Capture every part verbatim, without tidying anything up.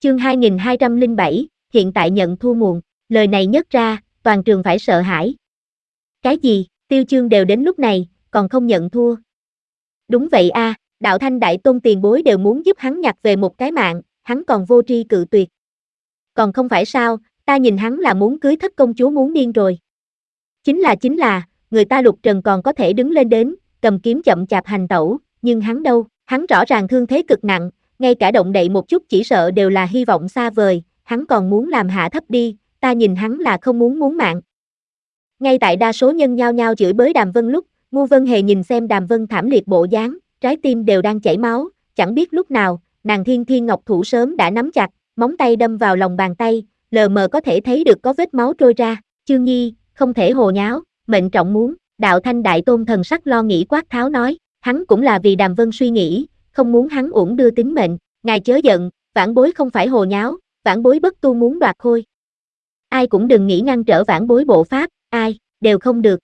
Chương hai nghìn hai trăm lẻ bảy, hiện tại nhận thua muộn, lời này nhất ra, toàn trường phải sợ hãi. Cái gì, Tiêu Chương đều đến lúc này, còn không nhận thua. Đúng vậy a, Đạo Thanh Đại Tôn tiền bối đều muốn giúp hắn nhặt về một cái mạng, hắn còn vô tri cự tuyệt. Còn không phải sao, ta nhìn hắn là muốn cưới thất công chúa muốn điên rồi. Chính là chính là, người ta Lục Trần còn có thể đứng lên đến, cầm kiếm chậm chạp hành tẩu, nhưng hắn đâu, hắn rõ ràng thương thế cực nặng, ngay cả động đậy một chút chỉ sợ đều là hy vọng xa vời, hắn còn muốn làm hạ thấp đi, ta nhìn hắn là không muốn muốn mạng. Ngay tại đa số nhân nhao nhao chửi bới Đàm Vân lúc, Ngô Vân Hề nhìn xem Đàm Vân thảm liệt bộ dáng, trái tim đều đang chảy máu, chẳng biết lúc nào, nàng Thiên Thiên Ngọc thủ sớm đã nắm chặt, móng tay đâm vào lòng bàn tay, lờ mờ có thể thấy được có vết máu trôi ra, Chương Nhi, không thể hồ nháo, mệnh trọng muốn, Đạo Thanh Đại Tôn thần sắc lo nghĩ quát tháo nói, hắn cũng là vì Đàm Vân suy nghĩ, không muốn hắn uổng đưa tính mệnh, ngài chớ giận, vãn bối không phải hồ nháo, vãn bối bất tu muốn đoạt khôi. Ai cũng đừng nghĩ ngăn trở vãn bối bộ pháp, ai, đều không được.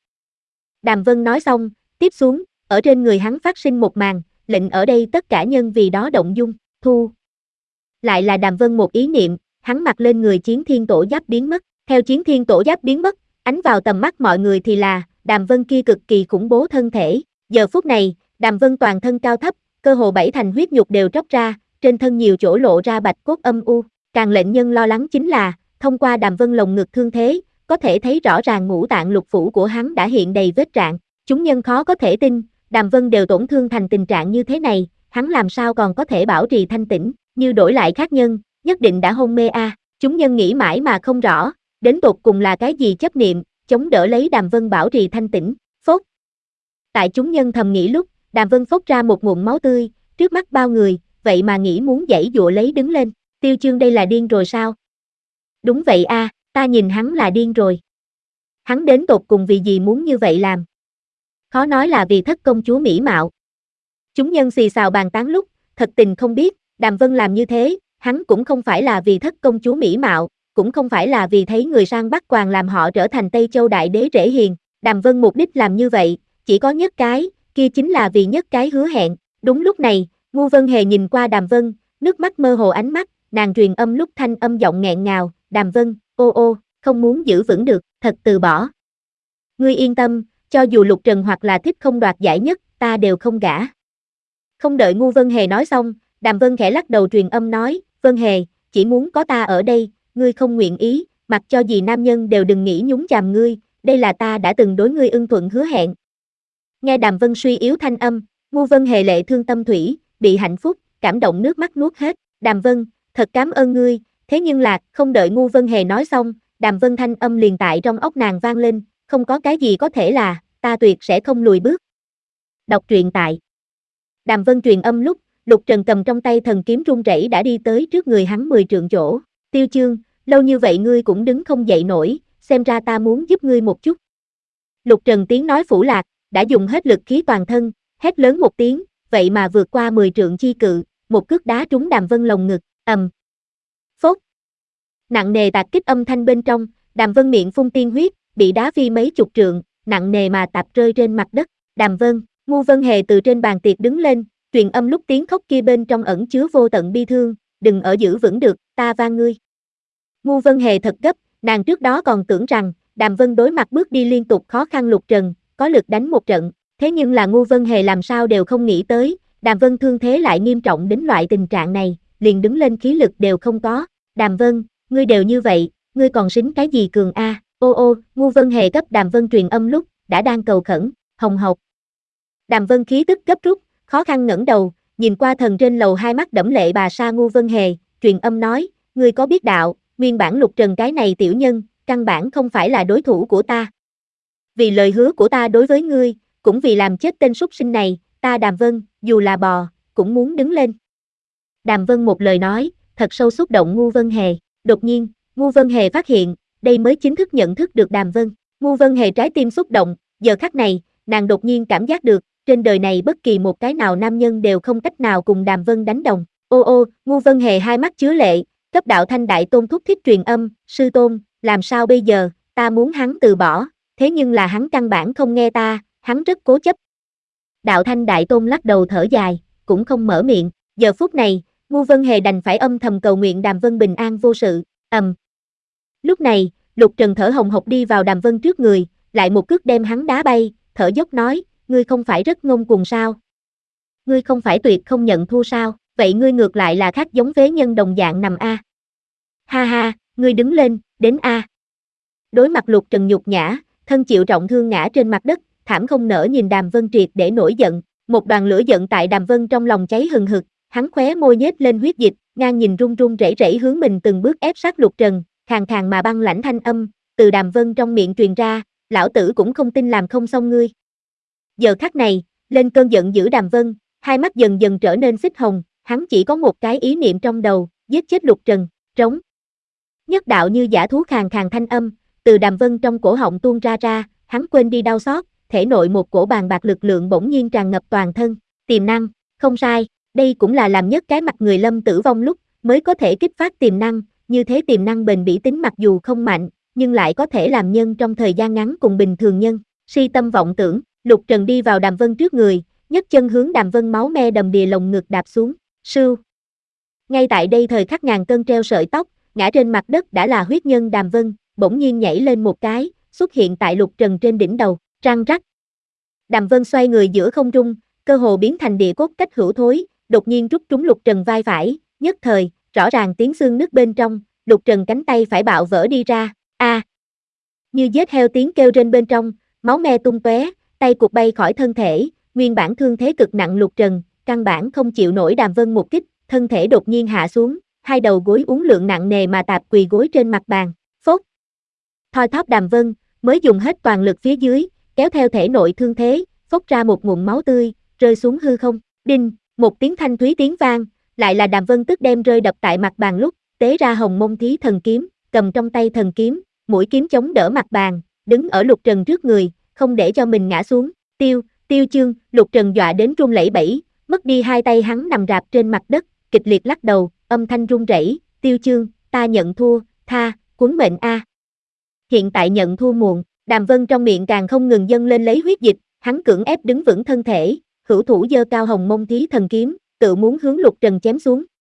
Đàm Vân nói xong, tiếp xuống, ở trên người hắn phát sinh một màn, lệnh ở đây tất cả nhân vì đó động dung, thu. Lại là Đàm Vân một ý niệm, hắn mặc lên người chiến thiên tổ giáp biến mất, theo chiến thiên tổ giáp biến mất, ánh vào tầm mắt mọi người thì là, Đàm Vân kia cực kỳ khủng bố thân thể, giờ phút này, Đàm Vân toàn thân cao thấp, cơ hồ bảy thành huyết nhục đều tróc ra, trên thân nhiều chỗ lộ ra bạch cốt âm u, càng lệnh nhân lo lắng chính là, thông qua Đàm Vân lồng ngực thương thế, có thể thấy rõ ràng ngũ tạng lục phủ của hắn đã hiện đầy vết rạn, chúng nhân khó có thể tin, Đàm Vân đều tổn thương thành tình trạng như thế này, hắn làm sao còn có thể bảo trì thanh tĩnh, như đổi lại khác nhân, nhất định đã hôn mê a, à. Chúng nhân nghĩ mãi mà không rõ, đến tột cùng là cái gì chấp niệm, chống đỡ lấy Đàm Vân bảo trì thanh tĩnh, phốt. Tại chúng nhân thầm nghĩ lúc, Đàm Vân phốt ra một ngụm máu tươi, trước mắt bao người, vậy mà nghĩ muốn giãy giụa lấy đứng lên, Tiêu Chương đây là điên rồi sao? Đúng vậy a, à, ta nhìn hắn là điên rồi. Hắn đến tột cùng vì gì muốn như vậy làm? Khó nói là vì thất công chúa mỹ mạo. Chúng nhân xì xào bàn tán lúc, thật tình không biết, Đàm Vân làm như thế, hắn cũng không phải là vì thất công chúa mỹ mạo, cũng không phải là vì thấy người sang Bắc Quàng làm họ trở thành Tây Châu Đại Đế rễ hiền, Đàm Vân mục đích làm như vậy, chỉ có nhất cái, kia chính là vì nhất cái hứa hẹn. Đúng lúc này, Ngô Vân Hề nhìn qua Đàm Vân, nước mắt mơ hồ ánh mắt, nàng truyền âm lúc thanh âm giọng nghẹn ngào, Đàm Vân, ô ô, không muốn giữ vững được, thật từ bỏ. Ngươi yên tâm, cho dù Lục Trần hoặc là thích không đoạt giải nhất, ta đều không gả. Không đợi Ngô Vân Hề nói xong, Đàm Vân khẽ lắc đầu truyền âm nói, Vân Hề, chỉ muốn có ta ở đây, ngươi không nguyện ý, mặc cho gì nam nhân đều đừng nghĩ nhúng chàm ngươi, đây là ta đã từng đối ngươi ưng thuận hứa hẹn. Nghe Đàm Vân suy yếu thanh âm, Ngô Vân Hề lệ thương tâm thủy, bị hạnh phúc, cảm động nước mắt nuốt hết, Đàm Vân, thật cảm ơn ngươi, thế nhưng là, không đợi Ngô Vân Hề nói xong, Đàm Vân thanh âm liền tại trong óc nàng vang lên, không có cái gì có thể là, ta tuyệt sẽ không lùi bước. Đọc truyện tại Đàm Vân truyền âm lúc, Lục Trần cầm trong tay thần kiếm run rẩy đã đi tới trước người hắn mười trượng chỗ, Tiêu Chương, lâu như vậy ngươi cũng đứng không dậy nổi, xem ra ta muốn giúp ngươi một chút. Lục Trần tiếng nói phủ lạc, đã dùng hết lực khí toàn thân, hét lớn một tiếng, vậy mà vượt qua mười trượng chi cự, một cước đá trúng Đàm Vân lồng ngực, ầm. Phốt. Nặng nề tạc kích âm thanh bên trong, Đàm Vân miệng phun tiên huyết, bị đá phi mấy chục trượng, nặng nề mà tạp rơi trên mặt đất. Đàm Vân, Ngô Vân Hề từ trên bàn tiệc đứng lên, truyền âm lúc tiếng khóc kia bên trong ẩn chứa vô tận bi thương, đừng ở giữ vững được, ta van ngươi. Ngô Vân Hề thật gấp, nàng trước đó còn tưởng rằng, Đàm Vân đối mặt bước đi liên tục khó khăn Lục Trần, có lực đánh một trận, thế nhưng là Ngô Vân Hề làm sao đều không nghĩ tới, Đàm Vân thương thế lại nghiêm trọng đến loại tình trạng này, liền đứng lên khí lực đều không có. Đàm Vân, ngươi đều như vậy, ngươi còn xính cái gì cường a? À? Ô ô, Ngô Vân Hề cấp Đàm Vân truyền âm lúc, đã đang cầu khẩn, hồng hộc. Đàm Vân khí tức gấp rút, khó khăn ngẩng đầu, nhìn qua thần trên lầu hai mắt đẫm lệ bà sa Ngô Vân Hề, truyền âm nói, ngươi có biết đạo, nguyên bản Lục Trần cái này tiểu nhân, căn bản không phải là đối thủ của ta. Vì lời hứa của ta đối với ngươi, cũng vì làm chết tên súc sinh này, ta Đàm Vân, dù là bò, cũng muốn đứng lên. Đàm Vân một lời nói, thật sâu xúc động Ngô Vân Hề, đột nhiên, Ngô Vân Hề phát hiện, đây mới chính thức nhận thức được Đàm Vân. Ngô Vân Hề trái tim xúc động, giờ khắc này, nàng đột nhiên cảm giác được, trên đời này bất kỳ một cái nào nam nhân đều không cách nào cùng Đàm Vân đánh đồng. Ô ô, Ngô Vân Hề hai mắt chứa lệ, cấp Đạo Thanh Đại Tôn thúc thiết truyền âm, sư tôn, làm sao bây giờ, ta muốn hắn từ bỏ, thế nhưng là hắn căn bản không nghe ta, hắn rất cố chấp. Đạo Thanh Đại Tôn lắc đầu thở dài, cũng không mở miệng, giờ phút này, Ngu Vân Hề đành phải âm thầm cầu nguyện Đàm Vân bình an vô sự, ầm. Lúc này, Lục Trần thở hồng hộc đi vào Đàm Vân trước người, lại một cước đem hắn đá bay, thở dốc nói, ngươi không phải rất ngông cuồng sao? Ngươi không phải tuyệt không nhận thua sao? Vậy ngươi ngược lại là khác giống phế nhân đồng dạng nằm a. Ha ha, ngươi đứng lên, đến a. Đối mặt Lục Trần nhục nhã, thân chịu trọng thương ngã trên mặt đất, thảm không nỡ nhìn Đàm Vân triệt để nổi giận, một đoàn lửa giận tại Đàm Vân trong lòng cháy hừng hực, hắn khóe môi nhếch lên huyết dịch, ngang nhìn run run rẩy rẩy hướng mình từng bước ép sát Lục Trần, khàn khàn mà băng lãnh thanh âm, từ Đàm Vân trong miệng truyền ra, lão tử cũng không tin làm không xong ngươi. Giờ khắc này, lên cơn giận dữ Đàm Vân, hai mắt dần dần trở nên xích hồng, hắn chỉ có một cái ý niệm trong đầu, giết chết Lục Trần, trống. Nhất đạo như dã thú khàn khàn thanh âm, từ Đàm Vân trong cổ họng tuôn ra ra, hắn quên đi đau xót, thể nội một cổ bàn bạc lực lượng bỗng nhiên tràn ngập toàn thân, tiềm năng, không sai, đây cũng là làm nhất cái mặt người lâm tử vong lúc, mới có thể kích phát tiềm năng, như thế tiềm năng bền bỉ tính mặc dù không mạnh, nhưng lại có thể làm nhân trong thời gian ngắn cùng bình thường nhân, si tâm vọng tưởng, Lục Trần đi vào Đàm Vân trước người, nhấc chân hướng Đàm Vân máu me đầm đìa lồng ngực đạp xuống, sưu. Ngay tại đây thời khắc ngàn cân treo sợi tóc, ngã trên mặt đất đã là huyết nhân Đàm Vân, bỗng nhiên nhảy lên một cái, xuất hiện tại Lục Trần trên đỉnh đầu, răng rắc. Đàm Vân xoay người giữa không trung, cơ hồ biến thành địa cốt cách hữu thối, đột nhiên rút trúng Lục Trần vai phải, nhất thời, rõ ràng tiếng xương nứt bên trong, Lục Trần cánh tay phải bạo vỡ đi ra, a. À. Như giết heo tiếng kêu trên bên trong, máu me tung tóe, tay cụt bay khỏi thân thể, nguyên bản thương thế cực nặng Lục Trần, căn bản không chịu nổi Đàm Vân một kích, thân thể đột nhiên hạ xuống, hai đầu gối uốn lượn nặng nề mà tạp quỳ gối trên mặt bàn, phốt. Thoi thóp Đàm Vân, mới dùng hết toàn lực phía dưới, kéo theo thể nội thương thế, phốc ra một ngụm máu tươi, rơi xuống hư không, đinh, một tiếng thanh thúy tiếng vang, lại là Đàm Vân tức đem rơi đập tại mặt bàn lúc, tế ra hồng mông thí thần kiếm, cầm trong tay thần kiếm, mũi kiếm chống đỡ mặt bàn, đứng ở Lục Trần trước người, không để cho mình ngã xuống, tiêu, tiêu chương, Lục Trần dọa đến run lẩy bẩy, mất đi hai tay hắn nằm rạp trên mặt đất, kịch liệt lắc đầu, âm thanh run rẩy, tiêu chương, ta nhận thua, tha, cuốn mệnh a. Hiện tại nhận thua muộn, Đàm Vân trong miệng càng không ngừng dâng lên lấy huyết dịch, hắn cưỡng ép đứng vững thân thể, hữu thủ giơ cao hồng mông thí thần kiếm, tự muốn hướng Lục Trần chém xuống,